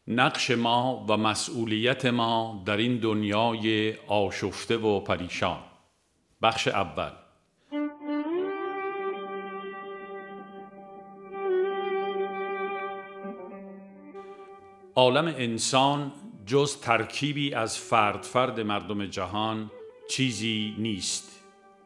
نقش ما و مسئولیت ما در این دنیای آشفته و پریشان. بخش اول. عالم انسان جز ترکیبی از فرد مردم جهان چیزی نیست.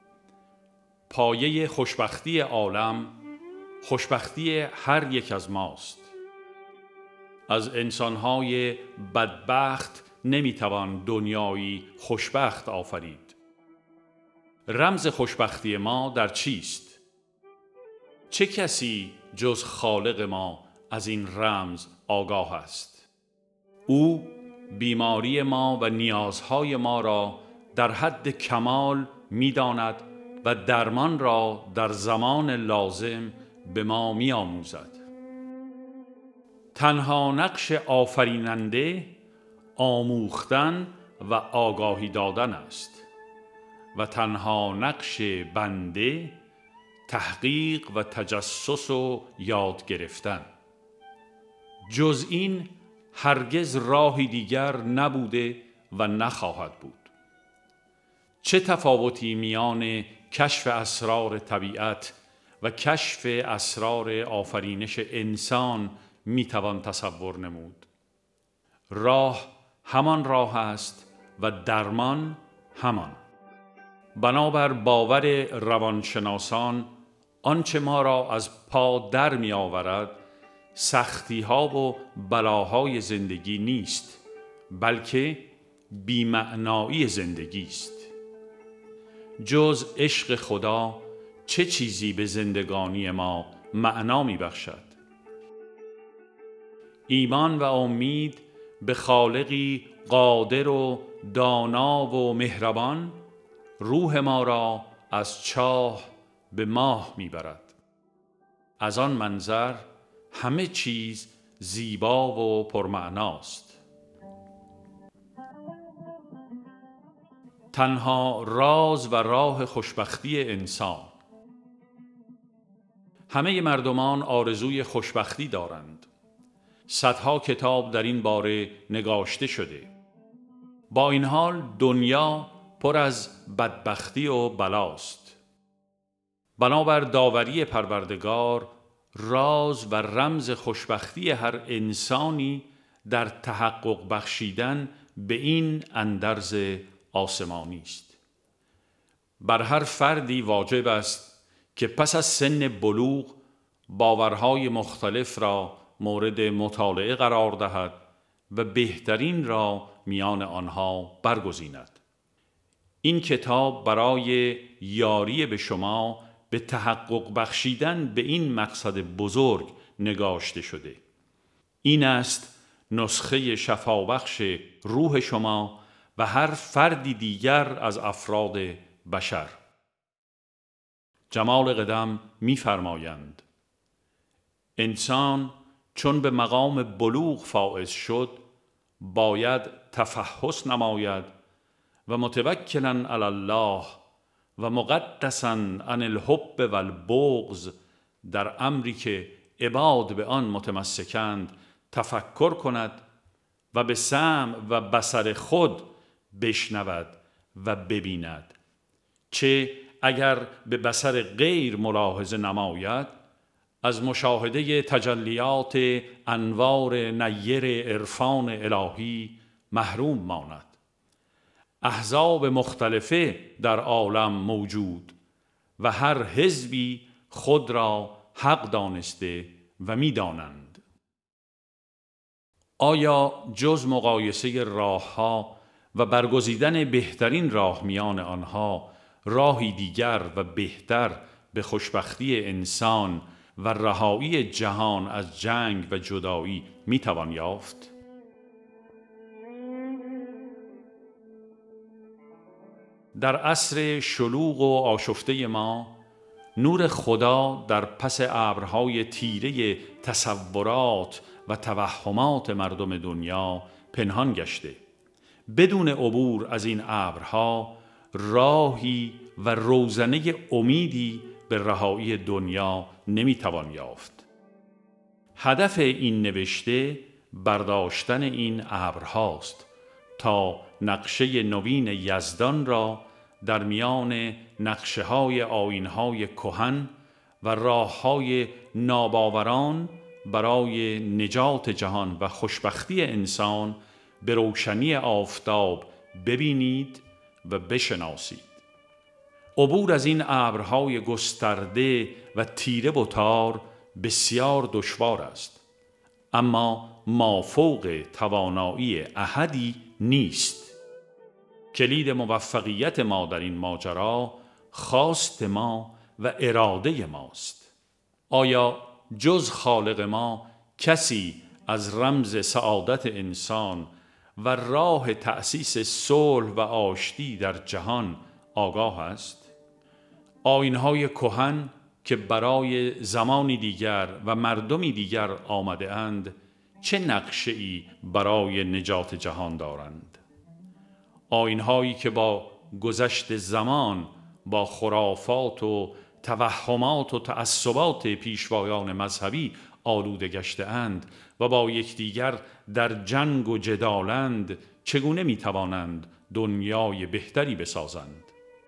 پایه خوشبختی عالم خوشبختی هر یک از ماست. از انسانهای بدبخت نمیتوان دنیایی خوشبخت آفرید. رمز خوشبختی ما در چیست؟ چه کسی جز خالق ما از این رمز آگاه است؟ او بیماری ما و نیازهای ما را در حد کمال می‌داند و درمان را در زمان لازم به ما می‌آموزد. تنها نقش آفریننده آموختن و آگاهی دادن است و تنها نقش بنده تحقیق و تجسس و یاد گرفتن. جز این هرگز راهی دیگر نبوده و نخواهد بود. چه تفاوتی میان کشف اسرار طبیعت و کشف اسرار آفرینش انسان میتوان تصور نمود. راه همان راه است و درمان همان. بنابر باور روانشناسان آنچه ما را از پا در می آورد سختی ها و بلاهای زندگی نیست، بلکه بی‌معنایی زندگی است. جز عشق خدا چه چیزی به زندگانی ما معنا می بخشد؟ ایمان و امید به خالقی قادر و دانا و مهربان روح ما را از چاه به ماه میبرد. از آن منظر همه چیز زیبا و پرمعناست. تنها راز و راه خوشبختی انسان. همه مردمان آرزوی خوشبختی دارند. صدها کتاب در این باره نگاشته شده. با این حال دنیا پر از بدبختی و بلاست. بنابر داوری پروردگار راز و رمز خوشبختی هر انسانی در تحقق بخشیدن به این اندرز آسمانی است. بر هر فردی واجب است که پس از سن بلوغ باورهای مختلف را مورد مطالعه قرار دهد و بهترین را میان آنها برگزیند. این کتاب برای یاری به شما به تحقق بخشیدن به این مقصد بزرگ نگاشته شده. این است نسخه شفابخش روح شما و هر فردی دیگر از افراد بشر. جمال قدم می‌فرمایند انسان چون به مقام بلوغ فائز شد باید تفحص نماید و متوکلا علی الله و مقدسا عن الحب و البغض در امری که عباد به آن متمسکند تفکر کند و به سمع و بصر خود بشنود و ببیند. چه اگر به بصر غیر ملاحظه نماید از مشاهده تجلیات انوار نیر عرفان الهی محروم ماند. احزاب مختلفه در عالم موجود و هر حزبی خود را حق دانسته و می دانند. آیا جز مقایسه راهها و برگزیدن بهترین راه میان آنها راهی دیگر و بهتر به خوشبختی انسان و رهایی جهان از جنگ و جدایی می توان یافت؟ در عصر شلوغ و آشفته ما نور خدا در پس ابرهای تیره تصورات و توهمات مردم دنیا پنهان گشته. بدون عبور از این ابرها راهی و روزنه امیدی به رهایی دنیا نمیتوان یافت. هدف این نوشته برداشتن این ابرهاست تا نقشه نوین یزدان را در میان نقشه‌های آیین‌های کهن و راه‌های ناباوران برای نجات جهان و خوشبختی انسان به روشنی آفتاب ببینید و بشناسید. عبور از این ابرهای گسترده و تیره و تار بسیار دشوار است، اما مافوق توانایی احدی نیست. کلید موفقیت ما در این ماجرا خواست ما و اراده ماست. آیا جز خالق ما کسی از رمز سعادت انسان و راه تأسیس صلح و آشتی در جهان آگاه است؟ آیین‌های کهن که برای زمانی دیگر و مردمی دیگر آمده اند چه نقشه‌ای برای نجات جهان دارند؟ آیین‌هایی که با گذشت زمان با خرافات و توهمات و تعصبات پیشوایان مذهبی آلوده گشته اند و با یکدیگر در جنگ و جدالند، چگونه می‌توانند دنیای بهتری بسازند؟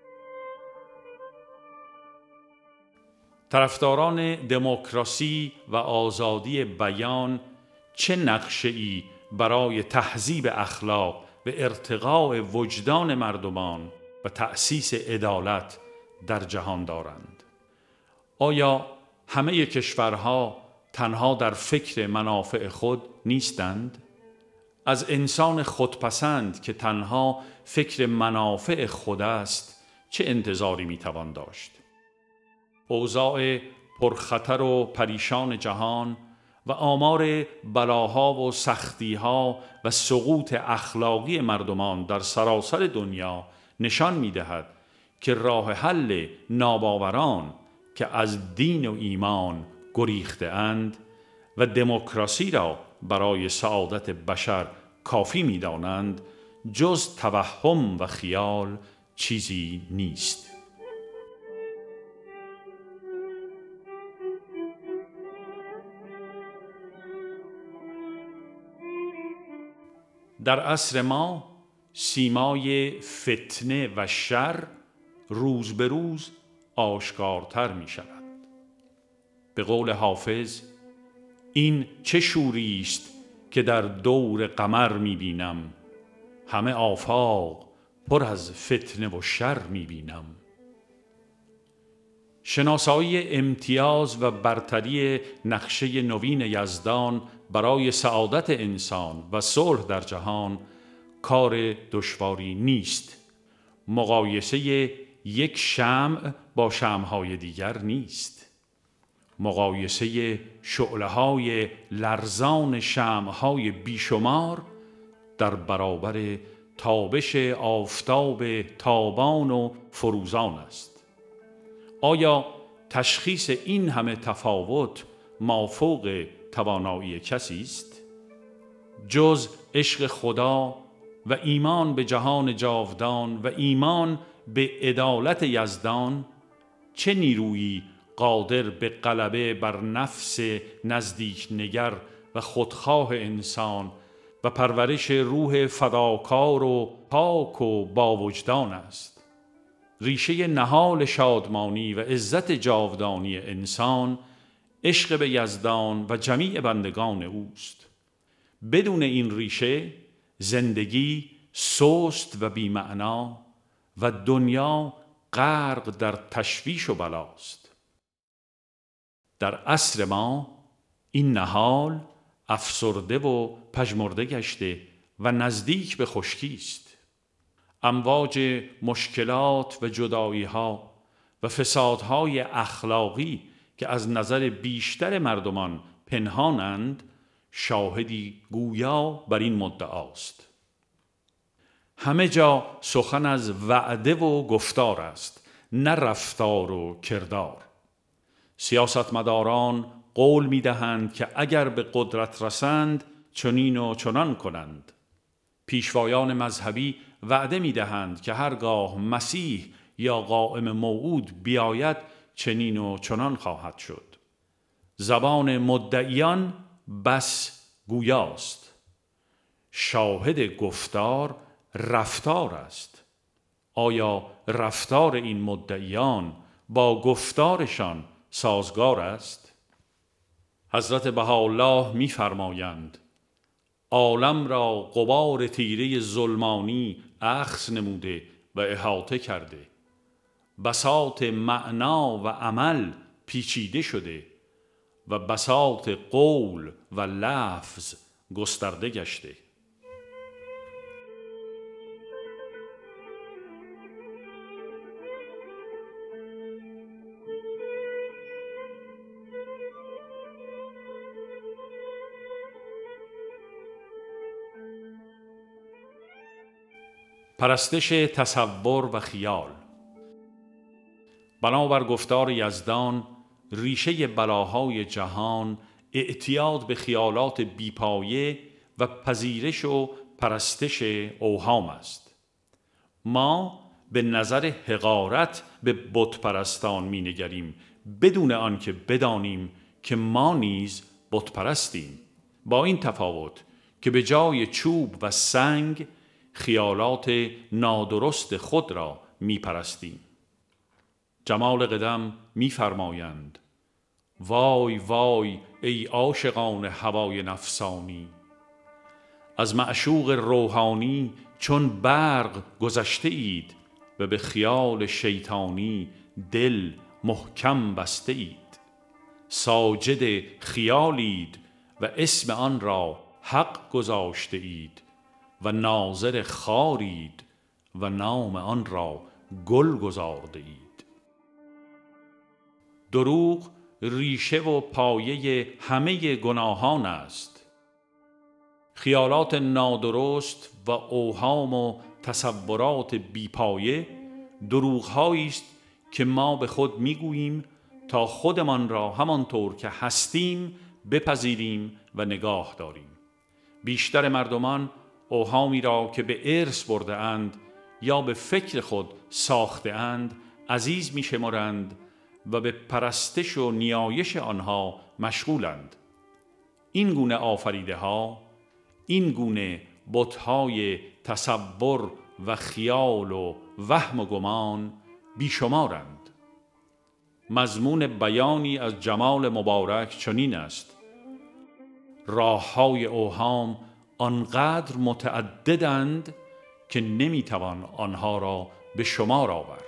طرفداران دموکراسی و آزادی بیان چه نقشه‌ای برای تهذیب اخلاق و ارتقاء وجدان مردمان و تأسیس عدالت در جهان دارند؟ آیا همه کشورها تنها در فکر منافع خود نیستند؟ از انسان خودپسند که تنها فکر منافع خود است چه انتظاری میتوان داشت؟ اوضاع پرخطر و پریشان جهان و آمار بلاها و سختیها و سقوط اخلاقی مردمان در سراسر دنیا نشان می‌دهد که راه حل ناباوران که از دین و ایمان گریخته اند و دموکراسی را برای سعادت بشر کافی می‌دانند جز توهم و خیال چیزی نیست. در عصر ما سیمای فتنه و شر روز به روز آشکارتر می شود. به قول حافظ: این چه شوری است که در دور قمر می بینم، همه آفاق پر از فتنه و شر می بینم. شناسایی امتیاز و برتری نقشه نوین یزدان برای سعادت انسان و صلح در جهان کار دشواری نیست. مقایسه یک شمع با شمع‌های دیگر نیست. مقایسه شعله‌های لرزان شمع‌های بیشمار در برابر تابش آفتاب تابان و فروزان است. آیا تشخیص این همه تفاوت مافوق توانایی کسی است؟ جز عشق خدا و ایمان به جهان جاودان و ایمان به عدالت یزدان چه نیرویی قادر به غلبه بر نفس نزدیک نگر و خودخواه انسان و پرورش روح فداکار و پاک و باوجدان است؟ ریشه نهال شادمانی و عزت جاودانی انسان عشق به یزدان و جمیع بندگان اوست. بدون این ریشه زندگی سست و بی‌معنا و دنیا غرق در تشویش و بلاست. در عصر ما این نهال افسرده و پژمرده گشته و نزدیک به خشکی است. امواج مشکلات و جدایی‌ها و فسادهای اخلاقی که از نظر بیشتر مردمان پنهانند شاهدی گویا بر این مدعاست. همه جا سخن از وعده و گفتار است، نه رفتار و کردار. سیاستمداران قول می‌دهند که اگر به قدرت رسند چنین و چنان کنند. پیشوایان مذهبی وعده می‌دهند که هرگاه مسیح یا قائم موعود بیاید چنین و چنان خواهد شد. زبان مدعیان بس گویاست. شاهد گفتار رفتار است. آیا رفتار این مدعیان با گفتارشان سازگار است؟ حضرت بهاءالله می فرمایند عالم را غبار تیره ظلمانی اخذ نموده و احاطه کرده، بساط معنا و عمل پیچیده شده و بساط قول و لفظ گسترده گشته. پرستش تصور و خیال. بنابر گفتار یزدان ریشه بلاهای جهان اعتیاد به خیالات بیپایه و پذیرش و پرستش اوهام است. ما به نظر حقارت به بت پرستان می نگریم بدون آنکه بدانیم که ما نیز بت پرستیم، با این تفاوت که به جای چوب و سنگ خیالات نادرست خود را می پرستیم. جمال قدم می فرمایند وای وای ای عاشقان هوای نفسانی، از معشوق روحانی چون برق گذشته اید و به خیال شیطانی دل محکم بسته اید. ساجد خیالید و اسم آن را حق گذاشته اید و ناظر خارید و نام آن را گل گذارده اید. دروغ ریشه و پایه همه گناهان است. خیالات نادرست و اوهام و تصورات بیپایه دروغ‌هایی است که ما به خود میگوییم تا خودمان را همانطور که هستیم بپذیریم و نگاه داریم. بیشتر مردمان اوهامی را که به ارث برده اند یا به فکر خود ساخته اند عزیز می شمارند و به پرستش و نیایش آنها مشغولند. این گونه آفریده ها، این گونه بت‌های تصور و خیال و وهم و گمان بیشمارند. مضمون بیانی از جمال مبارک چنین است: راه‌های اوهام آنقدر متعددند که نمیتوان آنها را به شمار آورد.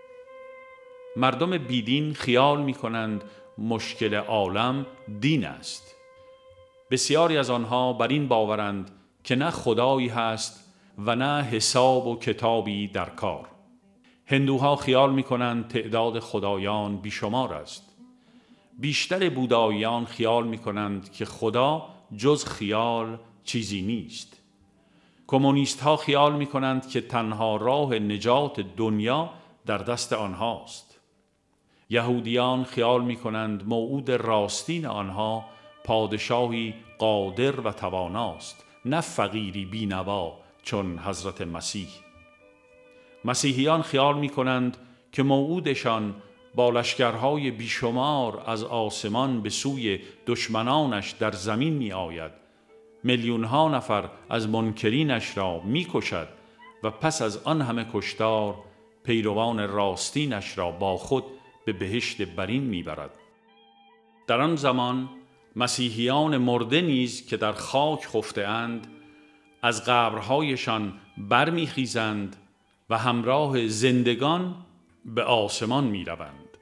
مردم بیدین خیال میکنند مشکل عالم دین است. بسیاری از آنها بر این باورند که نه خدایی هست و نه حساب و کتابی در کار. هندوها خیال میکنند تعداد خدایان بیشمار است. بیشتر بوداییان خیال میکنند که خدا جز خیال چیزی نیست. کمونیست ها خیال می کنند که تنها راه نجات دنیا در دست آنهاست. یهودیان خیال می کنند موعود راستین آنها پادشاهی قادر و تواناست، نه فقیری بینوا چون حضرت مسیح. مسیحیان خیال می کنند که موعودشان با لشکرهای بیشمار از آسمان به سوی دشمنانش در زمین می آید، میلیون‌ها نفر از منکرینش را می‌کشد و پس از آن همه کشتار پیروان راستینش را با خود به بهشت برین می‌برد. در آن زمان مسیحیان مرده نیز که در خاک خفته اند از قبرهایشان برمیخیزند و همراه زندگان به آسمان می‌روند.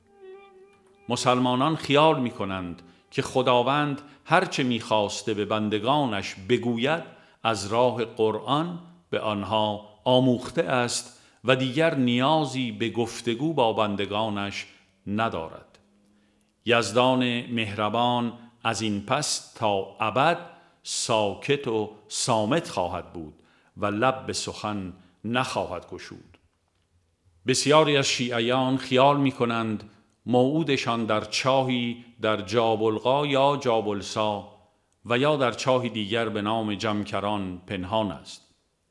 مسلمانان خیال می‌کنند که خداوند هرچه می‌خواسته به بندگانش بگوید از راه قرآن به آنها آموخته است و دیگر نیازی به گفتگو با بندگانش ندارد. یزدان مهربان از این پس تا ابد ساکت و صامت خواهد بود و لب به سخن نخواهد گشود. بسیاری از شیعیان خیال می‌کنند موعودشان در چاهی در جابلقا یا جابلسا و یا در چاهی دیگر به نام جمکران پنهان است.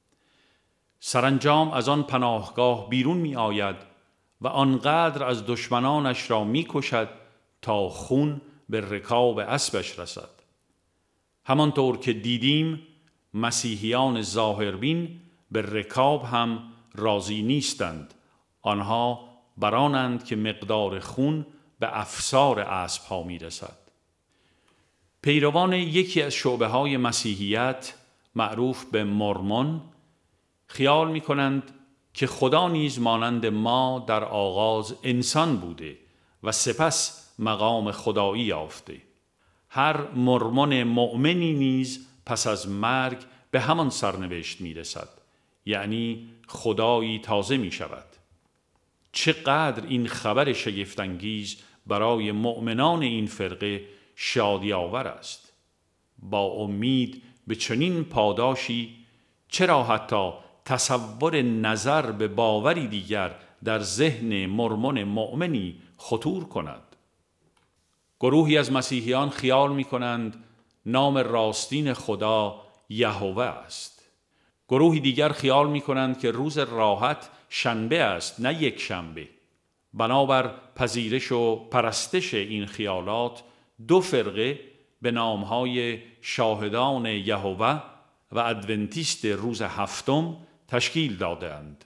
سرانجام از آن پناهگاه بیرون می آید و آنقدر از دشمنانش را می کشد تا خون به رکاب اسبش رسد. همانطور که دیدیم مسیحیان ظاهربین به رکاب هم راضی نیستند. آنها برانند که مقدار خون به افسار اسب‌ها میرسد. پیروان یکی از شعبه‌های مسیحیت معروف به مورمون خیال می‌کنند که خدا نیز مانند ما در آغاز انسان بوده و سپس مقام خدایی یافته. هر مورمون مؤمنی نیز پس از مرگ به همان سرنوشت میرسد، یعنی خدایی تازه می شود. چقدر این خبر شگفت‌انگیز برای مؤمنان این فرقه شادی آور است. با امید به چنین پاداشی چرا حتی تصور نظر به باوری دیگر در ذهن مورمون مؤمنی خطور کند؟ گروهی از مسیحیان خیال می کنند نام راستین خدا یهوه است. گروهی دیگر خیال می کنند که روز راحت شنبه است، نه یک شنبه. بنابر پذیرش و پرستش این خیالات، دو فرقه به نامهای شاهدان یهوه و ادونتیست روز هفتم تشکیل دادند.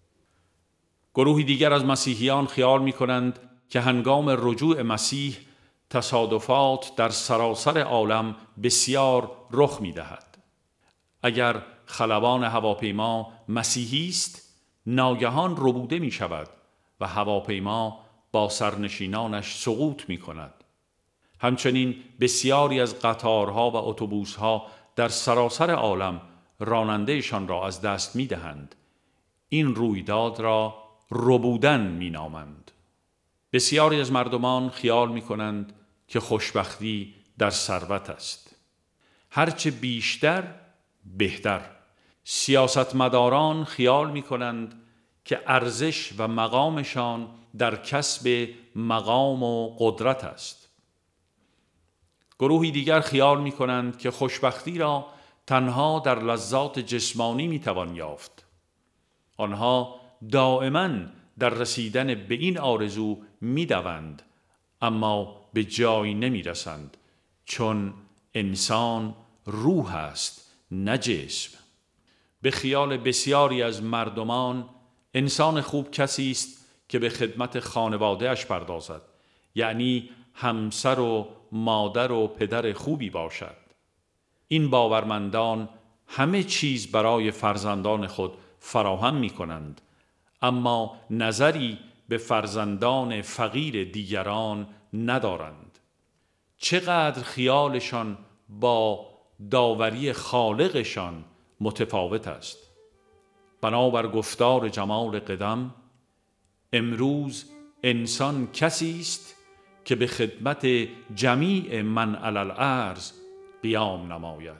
گروهی دیگر از مسیحیان خیال می کنند که هنگام رجوع مسیح تصادفات در سراسر عالم بسیار رخ می دهد. اگر خلبان هواپیما مسیحی است، ناگهان ربوده می شود و هواپیما با سرنشینانش سقوط می کند. همچنین بسیاری از قطارها و اتوبوسها در سراسر عالم رانندهشان را از دست می دهند. این رویداد را ربودن می نامند. بسیاری از مردمان خیال می کنند که خوشبختی در ثروت است. هرچه بیشتر بهتر. سیاستمداران خیال می کنند که ارزش و مقامشان در کسب مقام و قدرت است. گروهی دیگر خیال می کنند که خوشبختی را تنها در لذات جسمانی می توان یافت. آنها دائما در رسیدن به این آرزو می دوند، اما به جایی نمی رسند، چون انسان روح است نه جسم. به خیال بسیاری از مردمان انسان خوب کسی است که به خدمت خانواده اش پردازد، یعنی همسر و مادر و پدر خوبی باشد. این باورمندان همه چیز برای فرزندان خود فراهم می کنند، اما نظری به فرزندان فقیر دیگران ندارند. چقدر خیالشان با داوری خالقشان متفاوت است. بنابر گفتار جمال قدم، امروز انسان کسی است که به خدمت جمیع من علی الارض قیام نماید.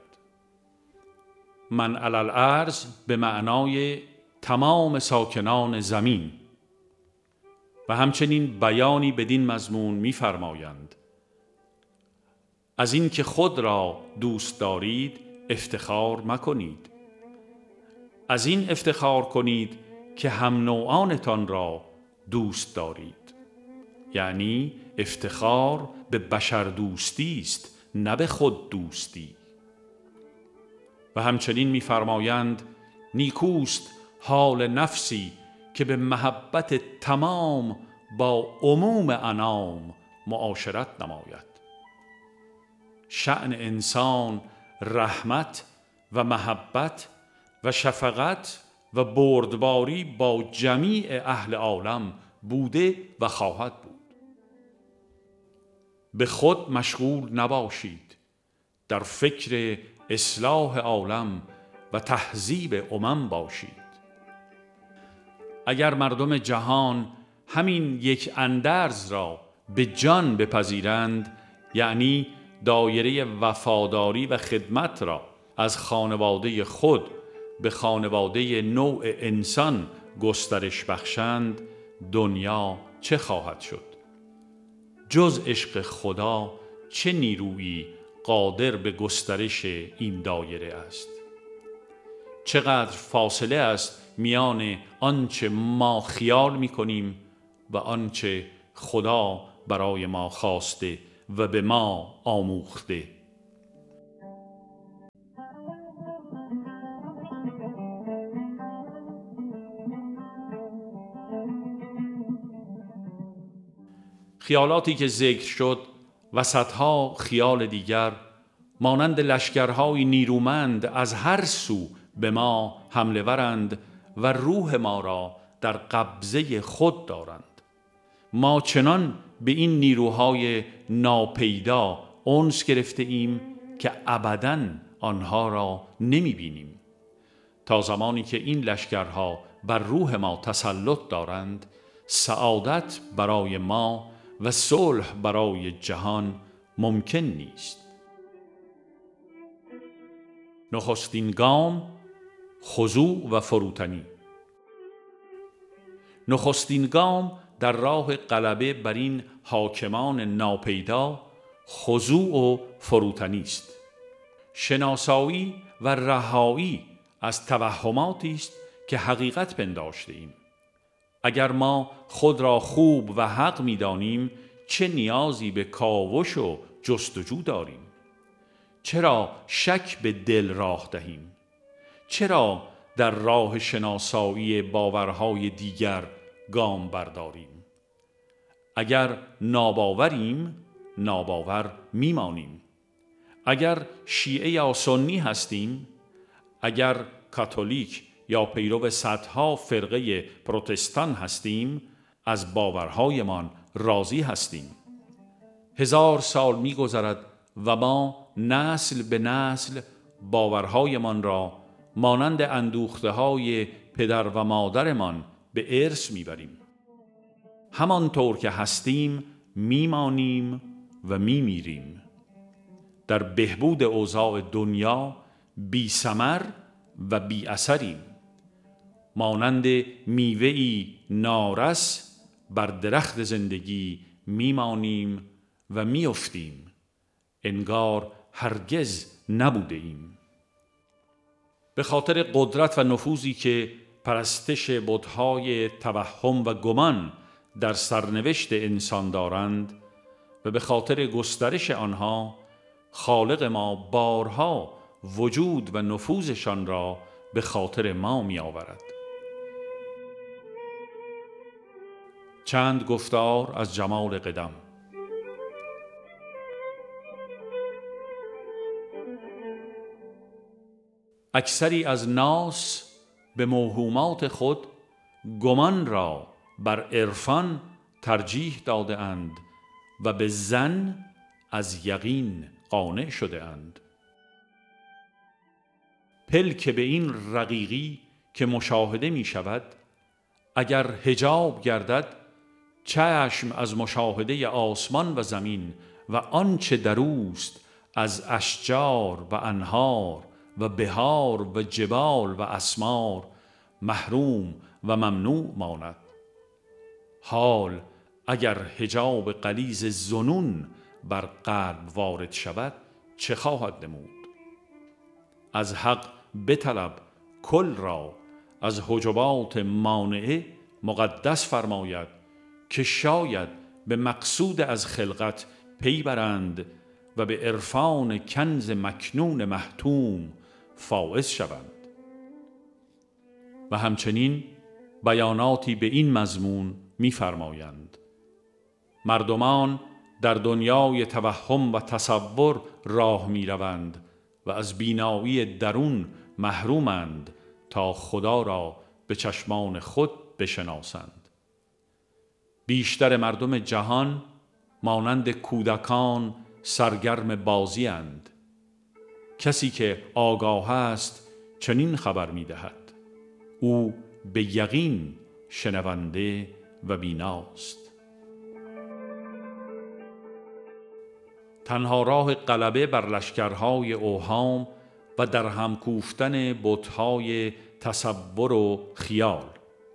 من علی الارض به معنای تمام ساکنان زمین. و همچنین بیانی بدین مضمون می‌فرمایند: از این که خود را دوست دارید افتخار مکنید، از این افتخار کنید که هم نوعانتان را دوست دارید. یعنی افتخار به بشر دوستی است، نه به خود دوستی. و همچنین می‌فرمایند نیکوست حال نفسی که به محبت تمام با عموم انام معاشرت نماید. شأن انسان رحمت و محبت و شفقت و بردباری با جمیع اهل عالم بوده و خواهد بود. به خود مشغول نباشید، در فکر اصلاح عالم و تهذیب امم باشید. اگر مردم جهان همین یک اندرز را به جان بپذیرند، یعنی دایره وفاداری و خدمت را از خانواده خود به خانواده نوع انسان گسترش بخشند، دنیا چه خواهد شد؟ جز عشق خدا چه نیرویی قادر به گسترش این دایره است؟ چقدر فاصله است میان آنچه ما خیال می‌کنیم و آنچه خدا برای ما خواسته و به ما آموخته. خیالاتی که ذکر شد و صدها خیال دیگر مانند لشکرهای نیرومند از هر سو به ما حمله ورند و روح ما را در قبضه خود دارند. ما چنان به این نیروهای ناپیدا انس گرفته ایم که ابداً آنها را نمی بینیم. تا زمانی که این لشکرها بر روح ما تسلط دارند، سعادت برای ما و صلح برای جهان ممکن نیست. نخستین گام خضوع و فروتنی. نخستین گام در راه غلبه بر این حاکمان ناپیدا خضوع و فروتنی است. شناسایی و رهایی از توهماتی است که حقیقت پنداشته ایم. اگر ما خود را خوب و حق می دانیم، چه نیازی به کاوش و جستجو داریم؟ چرا شک به دل راه دهیم؟ چرا در راه شناسایی باورهای دیگر گام برداریم؟ اگر ناباوریم، ناباور میمانیم. اگر شیعه یا سنی هستیم، اگر کاتولیک یا پیرو صدها فرقه پروتستان هستیم، از باورهایمان راضی هستیم. 1000 سال می‌گذرد و ما نسل به نسل باورهایمان را مانند اندوخته‌های پدر و مادرمان به ارث میبریم. همانطور که هستیم میمانیم و میمیریم. در بهبود اوضاع دنیا بی ثمر و بی اثریم. مانند میوه‌ای نارس بر درخت زندگی میمانیم و میافتیم، انگار هرگز نبوده ایم. به خاطر قدرت و نفوذی که پرستش بت‌های توهم و گمان در سرنوشت انسان دارند و به خاطر گسترش آنها، خالق ما بارها وجود و نفوذشان را به خاطر ما می آورد. چند گفتار از جمال قدم. اکثری از ناس به موهومات خود گمان را بر عرفان ترجیح داده اند و به ظن از یقین قانع شده اند. پلک به این رقیقی که مشاهده می شود، اگر حجاب گردد، چشم از مشاهده آسمان و زمین و آنچه در اوست از اشجار و انهار و بهار و جبال و اسمار محروم و ممنوع ماند. حال اگر حجاب غلیظ ظنون بر قلب وارد شود، چه خواهد نمود؟ از حق بطلب کل را از حجبات مانعه مقدس فرماید که شاید به مقصود از خلقت پی برند و به عرفان کنز مکنون محتوم فائز شوند. و همچنین بیاناتی به این مضمون می‌فرمایند: مردمان در دنیای توهم و تصور راه می‌روند و از بینایی درون محرومند تا خدا را به چشمان خود بشناسند. بیشتر مردم جهان مانند کودکان سرگرم بازی اند. کسی که آگاه است چنین خبر می‌دهد: او به یقین شنونده و بیناست. تنها راه غلبه بر لشکرهای اوهام و در هم کوفتن بت‌های تصور و خیال.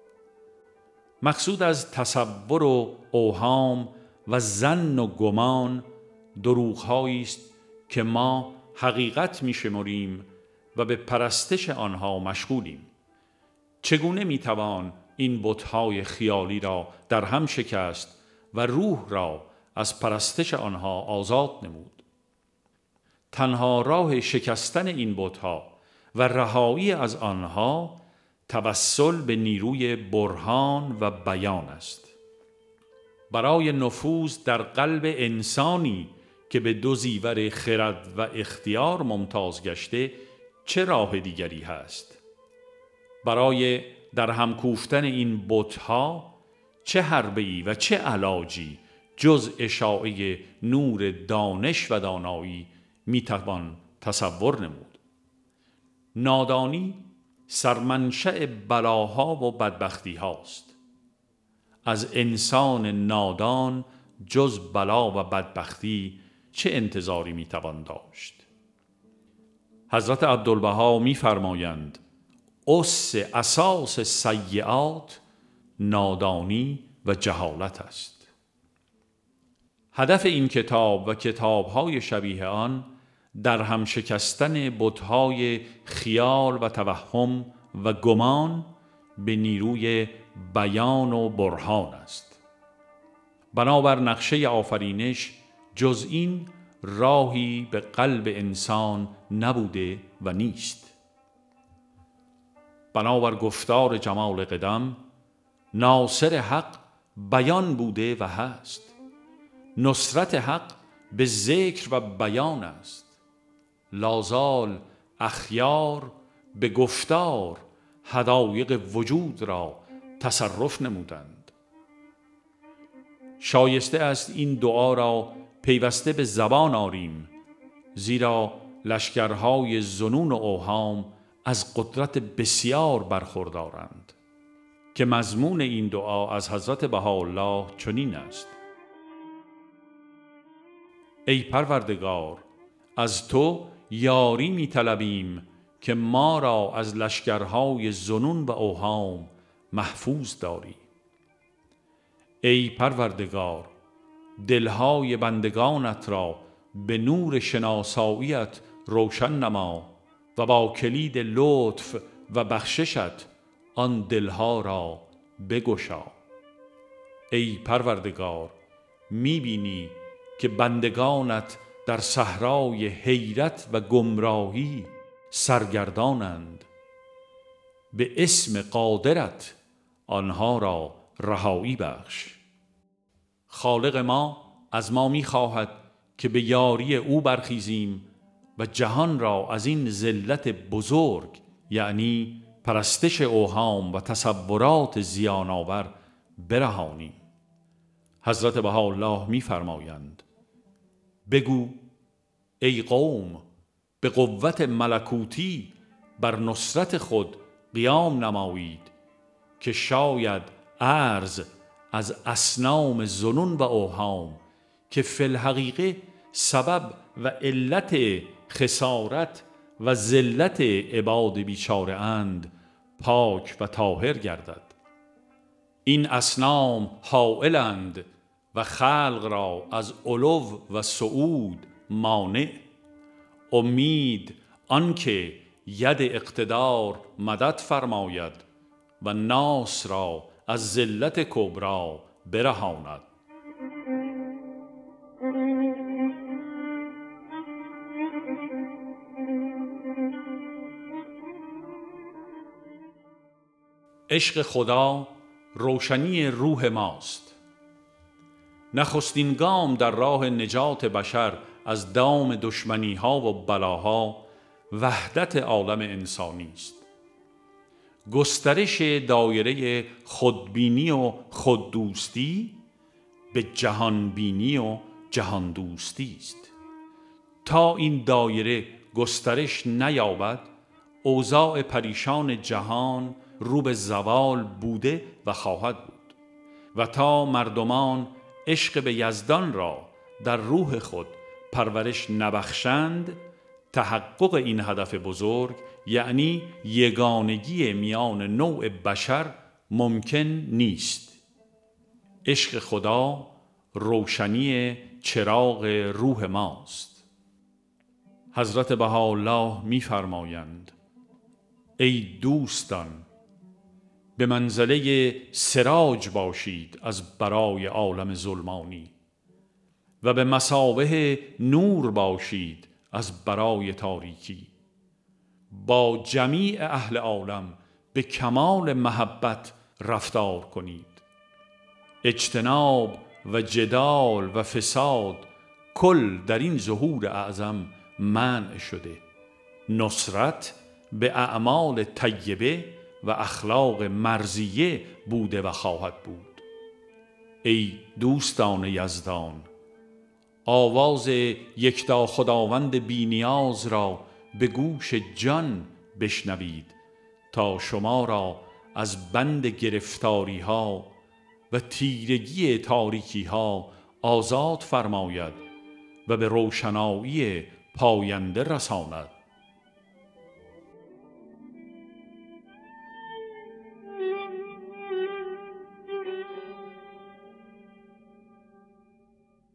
مقصود از تصور و اوهام و ظن و گمان دروغ‌هایی است که ما حقیقت می‌شمریم و به پرستش آنها مشغولیم. چگونه می‌توان این بت‌های خیالی را در هم شکست و روح را از پرستش آنها آزاد نمود؟ تنها راه شکستن این بت‌ها و رهایی از آنها توسل به نیروی برهان و بیان است. برای نفوذ در قلب انسانی که به دو زیور خرد و اختیار ممتاز گشته چه راه دیگری هست؟ برای در هم کوفتن این بت‌ها چه حربه‌ای و چه علاجی جز اشاعه نور دانش و دانایی میتوان تصور نمود؟ نادانی سرمنشأ بلاها و بدبختی هاست. از انسان نادان جز بلا و بدبختی چه انتظاری میتوان داشت؟ حضرت عبدالبها میفرمایند اساس سیئات نادانی و جهالت است. هدف این کتاب و کتاب‌های شبیه آن در هم شکستن بت‌های خیال و توهم و گمان به نیروی بیان و برهان است. بنابر نقشه آفرینش جز این راهی به قلب انسان نبوده و نیست. بنابر گفتار جمال قدم ناصر حق بیان بوده و هست. نصرت حق به ذکر و بیان است. لازال اخیار به گفتار حدایق وجود را تصرف نمودند. شایسته است این دعا را پیوسته به زبان آریم، زیرا لشکرهای ظنون و اوهام از قدرت بسیار برخوردارند که مضمون این دعا از حضرت بهاءالله چنین است: ای پروردگار، از تو یاری می طلبیم که ما را از لشکرهای ظنون و اوهام محفوظ داری. ای پروردگار، دلهای بندگانت را به نور شناساییت روشن نما و با کلید لطف و بخششت آن دلها را بگشا. ای پروردگار، می بینی که بندگانت در صحرای حیرت و گمراهی سرگردانند. به اسم قادرت آنها را رهایی بخش. خالق ما از ما می خواهد که به یاری او برخیزیم و جهان را از این ذلت بزرگ، یعنی پرستش اوهام و تصورات زیان‌آور، برهانیم. حضرت بهاءالله می فرمایند بگو ای قوم، به قوت ملکوتی بر نصرت خود قیام نمایید که شاید عرض از اصنام ظنون و اوهام که فی الحقیقه سبب و علت خسارت و ذلت عباد بیچاره اند پاک و طاهر گردد. این اصنام حائلند و خلق را از علو و صعود مانع. امید آنکه ید اقتدار مدد فرماید و ناس را از ذلت کبری برهاند. عشق خدا روشنی روح ماست. نخستین گام در راه نجات بشر از دام دشمنی ها و بلاها وحدت عالم انسانی است. گسترش دایره خودبینی و خوددوستی به جهانبینی و جهاندوستی است. تا این دایره گسترش نیابد اوضاع پریشان جهان رو به زوال بوده و خواهد بود و تا مردمان عشق به یزدان را در روح خود پرورش نبخشند تحقق این هدف بزرگ، یعنی یگانگی میان نوع بشر، ممکن نیست. عشق خدا روشنی چراغ روح ماست. حضرت بهاءالله می فرمایند ای دوستان، به منزله سراج باشید از برای عالم ظلمانی و به مثابه نور باشید از برای تاریکی. با جمیع اهل عالم به کمال محبت رفتار کنید. اجتناب و جدال و فساد کل در این ظهور اعظم منع شده. نصرت به اعمال طیبه و اخلاق مرضیه بوده و خواهد بود. ای دوستان یزدان، آواز یکتا خداوند بی نیاز را به گوش جان بشنوید تا شما را از بند گرفتاری ها و تیرگی تاریکی ها آزاد فرماید و به روشنایی پاینده رساند.